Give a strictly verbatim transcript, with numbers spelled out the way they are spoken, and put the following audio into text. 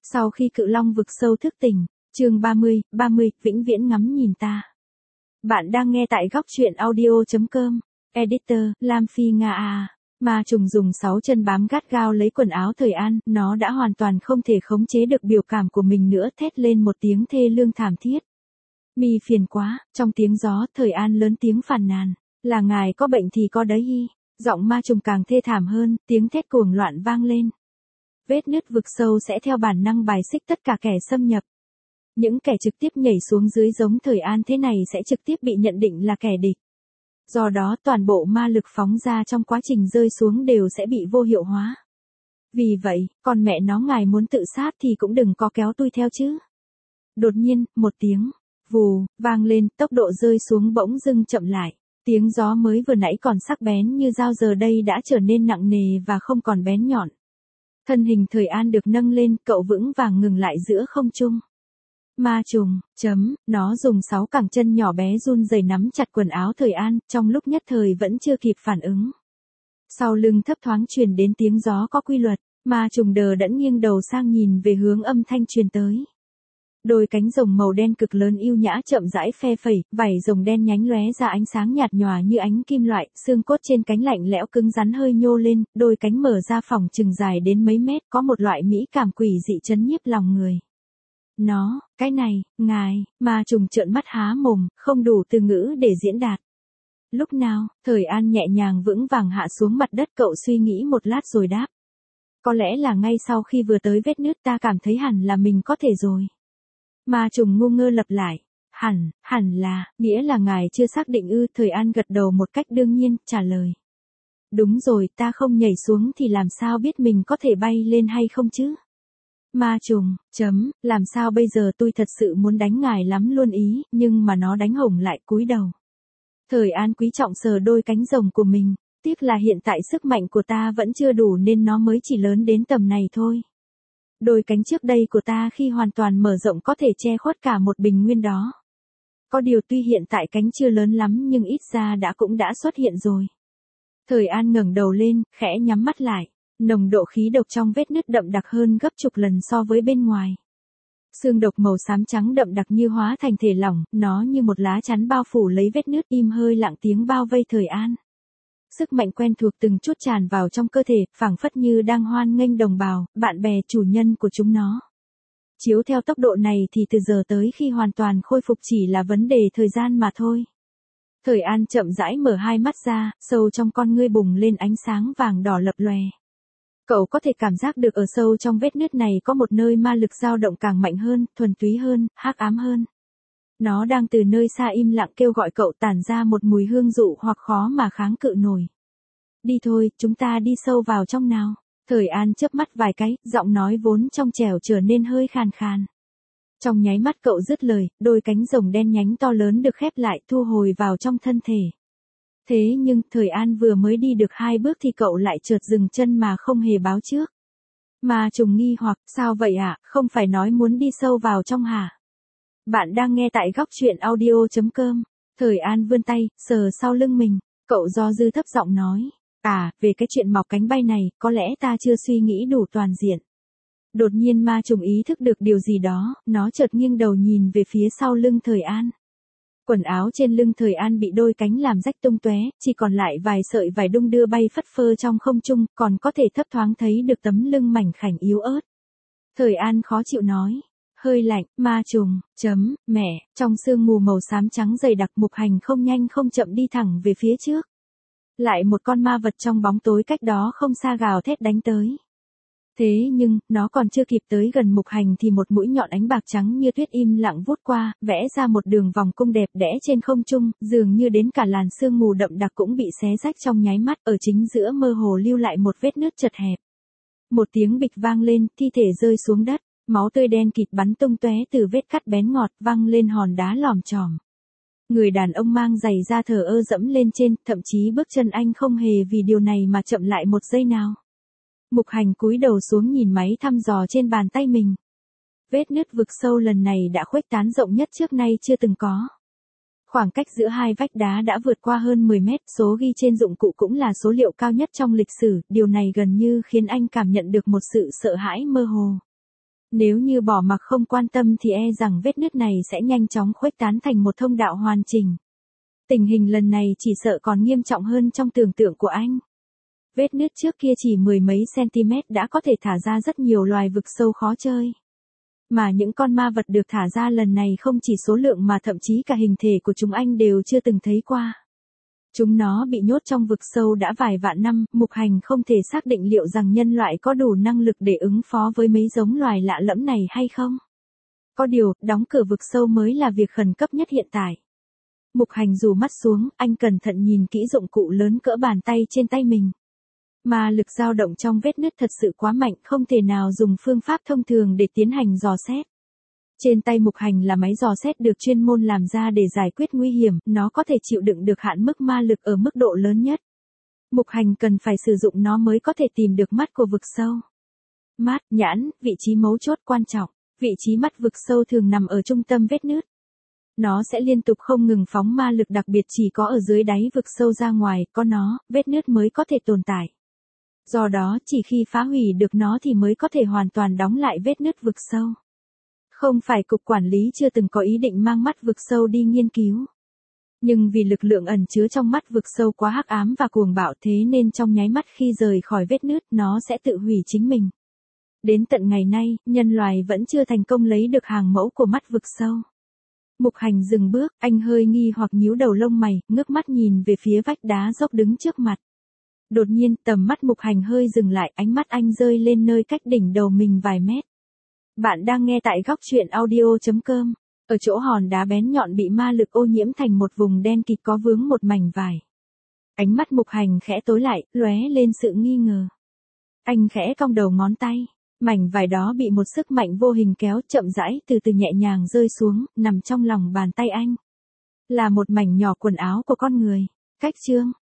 Sau khi cự long vực sâu thức tỉnh, chương ba mươi, ba mươi, vĩnh viễn ngắm nhìn ta. Bạn đang nghe tại góc truyện audio chấm com, editor, Lam Phi Nga à. Ma trùng dùng sáu chân bám gắt gao lấy quần áo Thời An, nó đã hoàn toàn không thể khống chế được biểu cảm của mình nữa, thét lên một tiếng thê lương thảm thiết. Mi phiền quá, trong tiếng gió, Thời An lớn tiếng phàn nàn, là ngài có bệnh thì có đấy y. Giọng ma trùng càng thê thảm hơn, tiếng thét cuồng loạn vang lên. Vết nứt vực sâu sẽ theo bản năng bài xích tất cả kẻ xâm nhập. Những kẻ trực tiếp nhảy xuống dưới giống Thời An thế này sẽ trực tiếp bị nhận định là kẻ địch. Do đó toàn bộ ma lực phóng ra trong quá trình rơi xuống đều sẽ bị vô hiệu hóa. Vì vậy, con mẹ nó ngài muốn tự sát thì cũng đừng có kéo tôi theo chứ. Đột nhiên, một tiếng, vù, vang lên, tốc độ rơi xuống bỗng dưng chậm lại. Tiếng gió mới vừa nãy còn sắc bén như dao giờ đây đã trở nên nặng nề và không còn bén nhọn. Thân hình Thời An được nâng lên, cậu vững vàng ngừng lại giữa không trung. Ma trùng, chấm, nó dùng sáu cẳng chân nhỏ bé run rẩy nắm chặt quần áo Thời An, trong lúc nhất thời vẫn chưa kịp phản ứng. Sau lưng thấp thoáng truyền đến tiếng gió có quy luật, ma trùng đờ đẫn nghiêng đầu sang nhìn về hướng âm thanh truyền tới. Đôi cánh rồng màu đen cực lớn yêu nhã chậm rãi phe phẩy, vảy rồng đen nhánh lóe ra ánh sáng nhạt nhòa như ánh kim loại, xương cốt trên cánh lạnh lẽo cứng rắn hơi nhô lên, đôi cánh mở ra phỏng chừng dài đến mấy mét, có một loại mỹ cảm quỷ dị chấn nhiếp lòng người. Nó, cái này, ngài, ma trùng trợn mắt há mồm, không đủ từ ngữ để diễn đạt. Lúc nào, Thời An nhẹ nhàng vững vàng hạ xuống mặt đất, cậu suy nghĩ một lát rồi đáp. Có lẽ là ngay sau khi vừa tới vết nứt ta cảm thấy hẳn là mình có thể rồi. Ma trùng ngu ngơ lặp lại. Hẳn, hẳn là, nghĩa là ngài chưa xác định ư? Thời An gật đầu một cách đương nhiên, trả lời. Đúng rồi, ta không nhảy xuống thì làm sao biết mình có thể bay lên hay không chứ? Ma trùng, chấm, làm sao bây giờ, tôi thật sự muốn đánh ngài lắm luôn ý, nhưng mà nó đánh hổng lại, cúi đầu. Thời An quý trọng sờ đôi cánh rồng của mình, tiếc là hiện tại sức mạnh của ta vẫn chưa đủ nên nó mới chỉ lớn đến tầm này thôi. Đôi cánh trước đây của ta khi hoàn toàn mở rộng có thể che khuất cả một bình nguyên đó. Có điều tuy hiện tại cánh chưa lớn lắm nhưng ít ra đã cũng đã xuất hiện rồi. Thời An ngẩng đầu lên, khẽ nhắm mắt lại. Nồng độ khí độc trong vết nứt đậm đặc hơn gấp chục lần so với bên ngoài. Xương độc màu xám trắng đậm đặc như hóa thành thể lỏng, nó như một lá chắn bao phủ lấy vết nứt, im hơi lặng tiếng bao vây Thời An. Sức mạnh quen thuộc từng chút tràn vào trong cơ thể, phảng phất như đang hoan nghênh đồng bào, bạn bè, chủ nhân của chúng nó. Chiếu theo tốc độ này thì từ giờ tới khi hoàn toàn khôi phục chỉ là vấn đề thời gian mà thôi. Thời An chậm rãi mở hai mắt ra, sâu trong con ngươi bùng lên ánh sáng vàng đỏ lập lòe. Cậu có thể cảm giác được ở sâu trong vết nứt này có một nơi ma lực dao động càng mạnh hơn, thuần túy hơn, hắc ám hơn. Nó đang từ nơi xa im lặng kêu gọi cậu, tản ra một mùi hương dụ hoặc khó mà kháng cự nổi. Đi thôi, chúng ta đi sâu vào trong nào. Thời An chớp mắt vài cái, giọng nói vốn trong trẻo trở nên hơi khàn khàn. Trong nháy mắt cậu dứt lời, đôi cánh rồng đen nhánh to lớn được khép lại, thu hồi vào trong thân thể. Thế nhưng, Thời An vừa mới đi được hai bước thì cậu lại chợt dừng chân mà không hề báo trước. Ma trùng nghi hoặc, sao vậy ạ, à? Không phải nói muốn đi sâu vào trong hả? Bạn đang nghe tại góc truyện audio chấm com. Thời An vươn tay, sờ sau lưng mình, cậu do dư thấp giọng nói. À, về cái chuyện mọc cánh bay này, có lẽ ta chưa suy nghĩ đủ toàn diện. Đột nhiên ma trùng ý thức được điều gì đó, nó chợt nghiêng đầu nhìn về phía sau lưng Thời An. Quần áo trên lưng Thời An bị đôi cánh làm rách tung tóe, chỉ còn lại vài sợi vải đung đưa bay phất phơ trong không trung, còn có thể thấp thoáng thấy được tấm lưng mảnh khảnh yếu ớt. Thời An khó chịu nói, hơi lạnh, ma trùng, chấm, mẹ, trong sương mù màu xám trắng dày đặc, Mục Hành không nhanh không chậm đi thẳng về phía trước. Lại một con ma vật trong bóng tối cách đó không xa gào thét đánh tới. Thế nhưng, nó còn chưa kịp tới gần Mục Hành thì một mũi nhọn ánh bạc trắng như tuyết im lặng vút qua, vẽ ra một đường vòng cung đẹp đẽ trên không trung, dường như đến cả làn sương mù đậm đặc cũng bị xé rách trong nháy mắt, ở chính giữa mơ hồ lưu lại một vết nứt chật hẹp. Một tiếng bịch vang lên, thi thể rơi xuống đất, máu tươi đen kịt bắn tung tóe từ vết cắt bén ngọt văng lên hòn đá lòm chòm. Người đàn ông mang giày da thờ ơ dẫm lên trên, thậm chí bước chân anh không hề vì điều này mà chậm lại một giây nào. Mục Hành cúi đầu xuống nhìn máy thăm dò trên bàn tay mình. Vết nứt vực sâu lần này đã khuếch tán rộng nhất trước nay chưa từng có. Khoảng cách giữa hai vách đá đã vượt qua hơn mười mét, số ghi trên dụng cụ cũng là số liệu cao nhất trong lịch sử, điều này gần như khiến anh cảm nhận được một sự sợ hãi mơ hồ. Nếu như bỏ mặc không quan tâm thì e rằng vết nứt này sẽ nhanh chóng khuếch tán thành một thông đạo hoàn chỉnh. Tình hình lần này chỉ sợ còn nghiêm trọng hơn trong tưởng tượng của anh. Vết nứt trước kia chỉ mười mấy cm đã có thể thả ra rất nhiều loài vực sâu khó chơi. Mà những con ma vật được thả ra lần này không chỉ số lượng mà thậm chí cả hình thể của chúng anh đều chưa từng thấy qua. Chúng nó bị nhốt trong vực sâu đã vài vạn năm, Mục Hành không thể xác định liệu rằng nhân loại có đủ năng lực để ứng phó với mấy giống loài lạ lẫm này hay không. Có điều, đóng cửa vực sâu mới là việc khẩn cấp nhất hiện tại. Mục Hành rủ mắt xuống, anh cẩn thận nhìn kỹ dụng cụ lớn cỡ bàn tay trên tay mình. Mà lực dao động trong vết nứt thật sự quá mạnh, không thể nào dùng phương pháp thông thường để tiến hành dò xét. Trên tay Mục Hành là máy dò xét được chuyên môn làm ra để giải quyết nguy hiểm, nó có thể chịu đựng được hạn mức ma lực ở mức độ lớn nhất. Mục Hành cần phải sử dụng nó mới có thể tìm được mắt của vực sâu. Mắt, nhãn, vị trí mấu chốt quan trọng. Vị trí mắt vực sâu thường nằm ở trung tâm vết nứt. Nó sẽ liên tục không ngừng phóng ma lực, đặc biệt chỉ có ở dưới đáy vực sâu ra ngoài, có nó, vết nứt mới có thể tồn tại. Do đó, chỉ khi phá hủy được nó thì mới có thể hoàn toàn đóng lại vết nứt vực sâu. Không phải cục quản lý chưa từng có ý định mang mắt vực sâu đi nghiên cứu. Nhưng vì lực lượng ẩn chứa trong mắt vực sâu quá hắc ám và cuồng bạo, thế nên trong nháy mắt khi rời khỏi vết nứt, nó sẽ tự hủy chính mình. Đến tận ngày nay, nhân loại vẫn chưa thành công lấy được hàng mẫu của mắt vực sâu. Mục Hành dừng bước, anh hơi nghi hoặc nhíu đầu lông mày, ngước mắt nhìn về phía vách đá dốc đứng trước mặt. Đột nhiên, tầm mắt Mục Hành hơi dừng lại, ánh mắt anh rơi lên nơi cách đỉnh đầu mình vài mét. Bạn đang nghe tại góc truyện audio chấm com. Ở chỗ hòn đá bén nhọn bị ma lực ô nhiễm thành một vùng đen kịt có vướng một mảnh vải. Ánh mắt Mục Hành khẽ tối lại, lóe lên sự nghi ngờ. Anh khẽ cong đầu ngón tay. Mảnh vải đó bị một sức mạnh vô hình kéo chậm rãi từ từ nhẹ nhàng rơi xuống, nằm trong lòng bàn tay anh. Là một mảnh nhỏ quần áo của con người. Cách chương.